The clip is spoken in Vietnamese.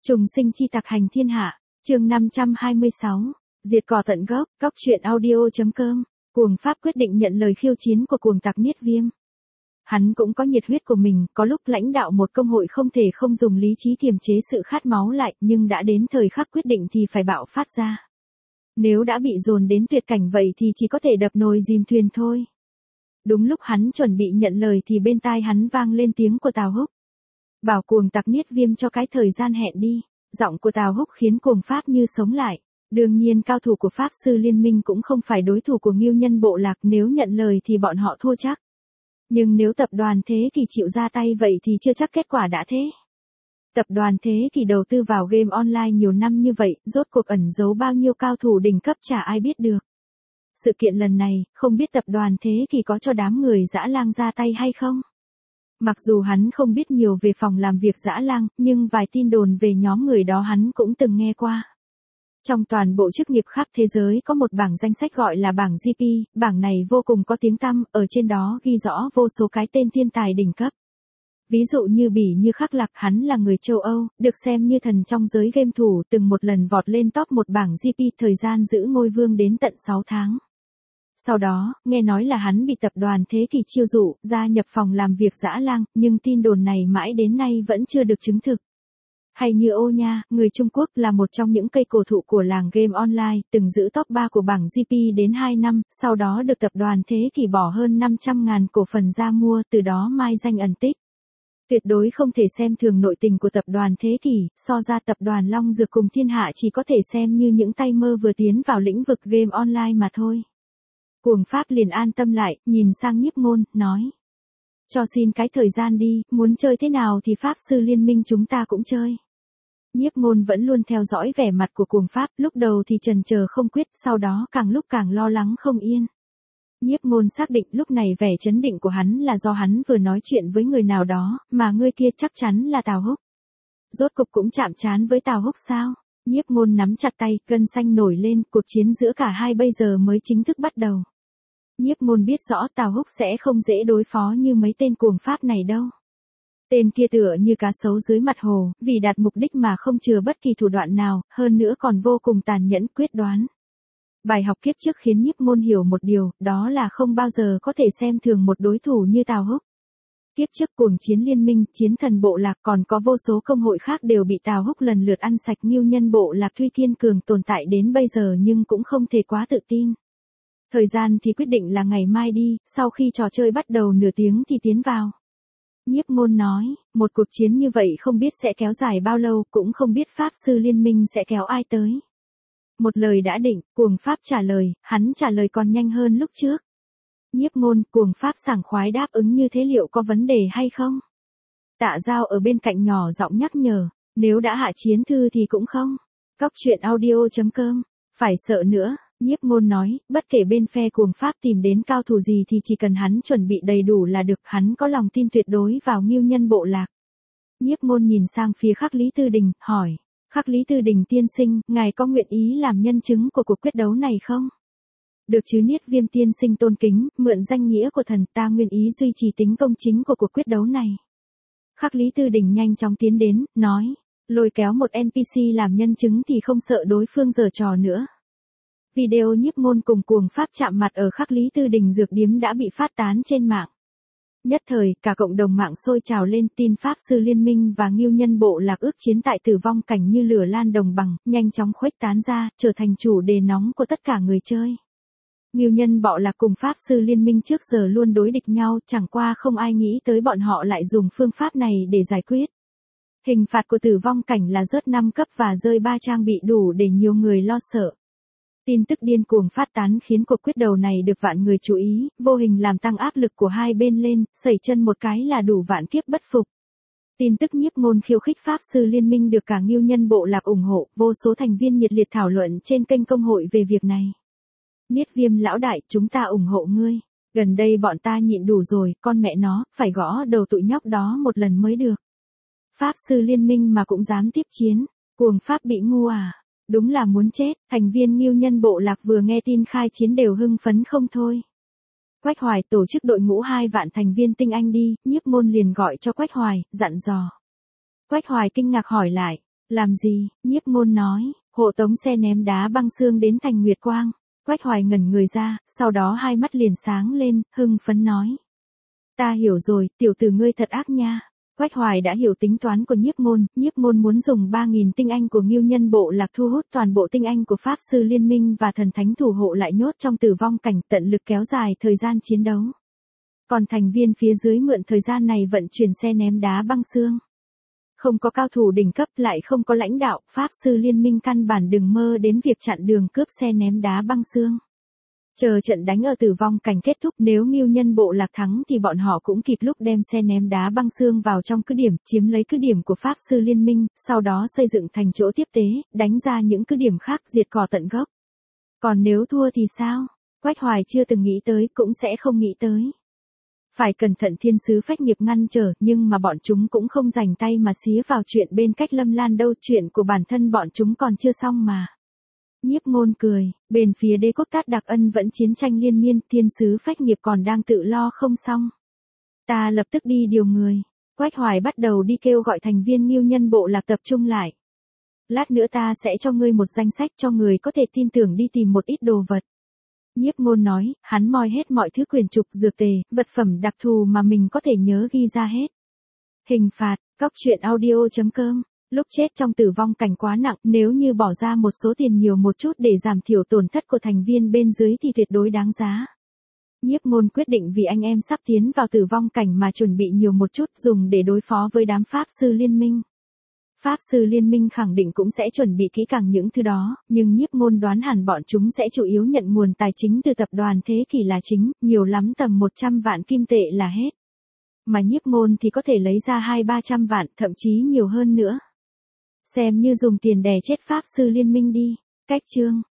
Trùng sinh chi tặc hành thiên hạ, chương 526, diệt cỏ tận gốc, góc truyện audio.com, Cuồng Pháp quyết định nhận lời khiêu chiến của cuồng tặc Niết Viêm. Hắn cũng có nhiệt huyết của mình, có lúc lãnh đạo một công hội không thể không dùng lý trí kiềm chế sự khát máu lại, nhưng đã đến thời khắc quyết định thì phải bạo phát ra. Nếu đã bị dồn đến tuyệt cảnh vậy thì chỉ có thể đập nồi dìm thuyền thôi. Đúng lúc hắn chuẩn bị nhận lời thì bên tai hắn vang lên tiếng của Tào Húc. Bảo cuồng tặc Niết Viêm cho cái thời gian hẹn đi. Giọng của Tào Húc khiến cuồng Pháp như sống lại. Đương nhiên cao thủ của Pháp sư liên minh cũng không phải đối thủ của Ngưu Nhân bộ lạc, nếu nhận lời thì bọn họ thua chắc. Nhưng nếu tập đoàn Thế Kỷ chịu ra tay vậy thì chưa chắc kết quả đã thế. Tập đoàn Thế Kỷ đầu tư vào game online nhiều năm như vậy, rốt cuộc ẩn giấu bao nhiêu cao thủ đỉnh cấp chả ai biết được. Sự kiện lần này, không biết tập đoàn Thế Kỷ có cho đám người dã lang ra tay hay không? Mặc dù hắn không biết nhiều về phòng làm việc dã lang, nhưng vài tin đồn về nhóm người đó hắn cũng từng nghe qua. Trong toàn bộ chức nghiệp khắp thế giới có một bảng danh sách gọi là bảng GP, bảng này vô cùng có tiếng tăm, ở trên đó ghi rõ vô số cái tên thiên tài đỉnh cấp. Ví dụ như Bỉ Như Khắc Lạc, hắn là người châu Âu, được xem như thần trong giới game thủ, từng một lần vọt lên top một bảng GP, thời gian giữ ngôi vương đến tận 6 tháng. Sau đó, nghe nói là hắn bị tập đoàn Thế Kỷ chiêu dụ, gia nhập phòng làm việc dã lang, nhưng tin đồn này mãi đến nay vẫn chưa được chứng thực. Hay như Ô Nha, người Trung Quốc, là một trong những cây cổ thụ của làng game online, từng giữ top 3 của bảng GP đến 2 năm, sau đó được tập đoàn Thế Kỷ bỏ hơn 500.000 cổ phần ra mua, từ đó mai danh ẩn tích. Tuyệt đối không thể xem thường nội tình của tập đoàn Thế Kỷ, so ra tập đoàn Long Dược cùng Thiên Hạ chỉ có thể xem như những tay mơ vừa tiến vào lĩnh vực game online mà thôi. Cuồng Pháp liền an tâm lại, nhìn sang Nhiếp Ngôn, nói. Cho xin cái thời gian đi, muốn chơi thế nào thì Pháp sư liên minh chúng ta cũng chơi. Nhiếp Ngôn vẫn luôn theo dõi vẻ mặt của cuồng Pháp, lúc đầu thì chần chờ không quyết, sau đó càng lúc càng lo lắng không yên. Nhiếp Ngôn xác định lúc này vẻ chấn định của hắn là do hắn vừa nói chuyện với người nào đó, mà người kia chắc chắn là Tào Húc. Rốt cục cũng chạm trán với Tào Húc sao? Nhiếp Ngôn nắm chặt tay, gân xanh nổi lên, cuộc chiến giữa cả hai bây giờ mới chính thức bắt đầu. Nhiếp Ngôn biết rõ Tào Húc sẽ không dễ đối phó như mấy tên cuồng Pháp này đâu. Tên kia tựa như cá sấu dưới mặt hồ, vì đạt mục đích mà không chừa bất kỳ thủ đoạn nào, hơn nữa còn vô cùng tàn nhẫn quyết đoán. Bài học kiếp trước khiến Nhiếp Ngôn hiểu một điều, đó là không bao giờ có thể xem thường một đối thủ như Tào Húc. Kiếp trước cuồng chiến liên minh, chiến thần bộ lạc, còn có vô số công hội khác đều bị Tào Húc lần lượt ăn sạch. Ngưu Nhân bộ lạc tuy kiên cường tồn tại đến bây giờ nhưng cũng không thể quá tự tin. Thời gian thì quyết định là ngày mai đi, sau khi trò chơi bắt đầu nửa tiếng thì tiến vào. Nhiếp Ngôn nói, một cuộc chiến như vậy không biết sẽ kéo dài bao lâu, cũng không biết Pháp sư liên minh sẽ kéo ai tới. Một lời đã định, cuồng Pháp trả lời, hắn trả lời còn nhanh hơn lúc trước. Nhiếp Ngôn, cuồng Pháp sảng khoái đáp ứng như thế liệu có vấn đề hay không? Tạ Giao ở bên cạnh nhỏ giọng nhắc nhở, nếu đã hạ chiến thư thì cũng không. Góc truyện audio.com, phải sợ nữa. Nhiếp Ngôn nói, bất kể bên phe cuồng Pháp tìm đến cao thủ gì thì chỉ cần hắn chuẩn bị đầy đủ là được, hắn có lòng tin tuyệt đối vào Ngưu Nhân bộ lạc. Nhiếp Ngôn nhìn sang phía Khắc Lý Tư Đình, hỏi, Khắc Lý Tư Đình tiên sinh, ngài có nguyện ý làm nhân chứng của cuộc quyết đấu này không? Được chứ Niết Viêm tiên sinh tôn kính, mượn danh nghĩa của thần ta nguyện ý duy trì tính công chính của cuộc quyết đấu này. Khắc Lý Tư Đình nhanh chóng tiến đến, nói, lôi kéo một NPC làm nhân chứng thì không sợ đối phương giở trò nữa. Video Nhiếp Ngôn cùng cuồng Pháp chạm mặt ở Khắc Lý Tư Đình dược điếm đã bị phát tán trên mạng. Nhất thời, cả cộng đồng mạng sôi trào lên, tin Pháp sư liên minh và Ngưu Nhân bộ lạc ước chiến tại tử vong cảnh như lửa lan đồng bằng, nhanh chóng khuếch tán ra, trở thành chủ đề nóng của tất cả người chơi. Ngưu Nhân bộ lạc cùng Pháp sư liên minh trước giờ luôn đối địch nhau, chẳng qua không ai nghĩ tới bọn họ lại dùng phương pháp này để giải quyết. Hình phạt của tử vong cảnh là rớt 5 cấp và rơi 3 trang bị đủ để nhiều người lo sợ. Tin tức điên cuồng phát tán khiến cuộc quyết đấu này được vạn người chú ý, vô hình làm tăng áp lực của hai bên lên, sẩy chân một cái là đủ vạn kiếp bất phục. Tin tức Nhiếp Ngôn khiêu khích Pháp sư liên minh được cả Ngưu Nhân bộ lạc ủng hộ, vô số thành viên nhiệt liệt thảo luận trên kênh công hội về việc này. Niết Viêm lão đại, chúng ta ủng hộ ngươi. Gần đây bọn ta nhịn đủ rồi, con mẹ nó, phải gõ đầu tụi nhóc đó một lần mới được. Pháp sư liên minh mà cũng dám tiếp chiến, cuồng Pháp bị ngu à? Đúng là muốn chết. Thành viên Ngưu Nhân bộ lạc vừa nghe tin khai chiến đều hưng phấn không thôi. Quách Hoài, tổ chức đội ngũ 2 vạn thành viên tinh anh đi. Nhiếp Ngôn liền gọi cho Quách Hoài, dặn dò. Quách Hoài kinh ngạc hỏi lại, Làm gì, Nhiếp Ngôn nói, hộ tống xe ném đá băng xương đến thành Nguyệt Quang. Quách Hoài ngẩn người ra, sau đó hai mắt liền sáng lên, hưng phấn nói. Ta hiểu rồi, tiểu tử ngươi thật ác nha. Quách Hoài đã hiểu tính toán của Nhiếp Ngôn muốn dùng 3.000 tinh anh của Ngưu Nhân Bộ Lạc thu hút toàn bộ tinh anh của Pháp Sư Liên Minh và thần thánh thủ hộ lại nhốt trong tử vong cảnh, tận lực kéo dài thời gian chiến đấu. Còn thành viên phía dưới mượn thời gian này vận chuyển xe ném đá băng xương. Không có cao thủ đỉnh cấp lại không có lãnh đạo, Pháp Sư Liên Minh căn bản đừng mơ đến việc chặn đường cướp xe ném đá băng xương. Chờ trận đánh ở tử vong cảnh kết thúc, nếu Ngưu Nhân Bộ Lạc thắng thì bọn họ cũng kịp lúc đem xe ném đá băng xương vào trong cứ điểm, chiếm lấy cứ điểm của Pháp Sư Liên Minh, sau đó xây dựng thành chỗ tiếp tế, đánh ra những cứ điểm khác diệt cỏ tận gốc. Còn nếu thua thì sao? Quách Hoài chưa từng nghĩ tới, cũng sẽ không nghĩ tới. Phải cẩn thận thiên sứ phách nghiệp ngăn trở, nhưng mà bọn chúng cũng không rảnh tay mà xía vào chuyện bên cách Lâm Lan đâu, chuyện của bản thân bọn chúng còn chưa xong mà. Nhiếp Ngôn cười, bên phía đế quốc Tát Đặc Ân vẫn chiến tranh liên miên, thiên sứ phách nghiệp còn đang tự lo không xong. Ta lập tức đi điều người. Quách Hoài bắt đầu đi kêu gọi thành viên Ngưu Nhân Bộ Lạc tập trung lại. Lát nữa ta sẽ cho ngươi một danh sách cho người có thể tin tưởng đi tìm một ít đồ vật. Nhiếp Ngôn nói, hắn moi hết mọi thứ quyền trục, dược tề, vật phẩm đặc thù mà mình có thể nhớ ghi ra hết. Hình phạt, Cóc Truyện Audio.com. Lúc chết trong tử vong cảnh quá nặng, nếu như bỏ ra một số tiền nhiều một chút để giảm thiểu tổn thất của thành viên bên dưới thì tuyệt đối đáng giá. Nhiếp Ngôn quyết định vì anh em sắp tiến vào tử vong cảnh mà chuẩn bị nhiều một chút dùng để đối phó với đám Pháp Sư Liên Minh. Pháp Sư Liên Minh khẳng định cũng sẽ chuẩn bị kỹ càng những thứ đó, nhưng Nhiếp Ngôn đoán hẳn bọn chúng sẽ chủ yếu nhận nguồn tài chính từ tập đoàn Thế Kỷ là chính, nhiều lắm tầm 100 vạn kim tệ là hết. Mà Nhiếp Ngôn thì có thể lấy ra 200-300 vạn, thậm chí nhiều hơn nữa. Xem như dùng tiền đè chết Pháp Sư Liên Minh đi. Cách chương